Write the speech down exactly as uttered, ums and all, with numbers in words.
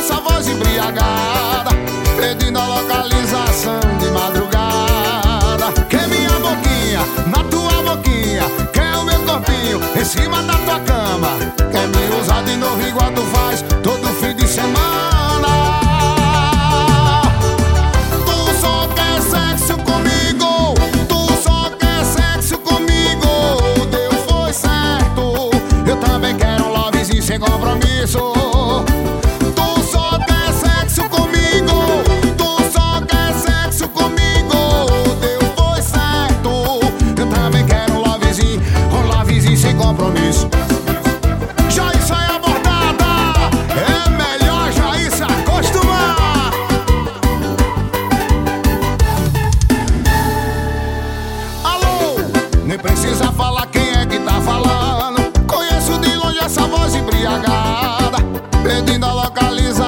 essa voz embriagada, pedindo a localização de madrugada. Quer minha boquinha, na tua boquinha, quer o meu corpinho em cima da tua cama, quer me usar de novo igual tu faz todo fim de semana. Tu só quer sexo comigo, tu só quer sexo comigo. Deu foi certo, eu também quero um lovezinho sem compromisso. Tu só quer sexo comigo, tu só quer sexo comigo. Deu foi certo, eu também quero um lovezinho, um lovezinho sem compromisso. Jaíssa é abordada, é melhor Jaíssa acostumar. Alô, nem precisa falar quem é que tá falando. Conheço de longe essa voz embriagada, pedindo a localização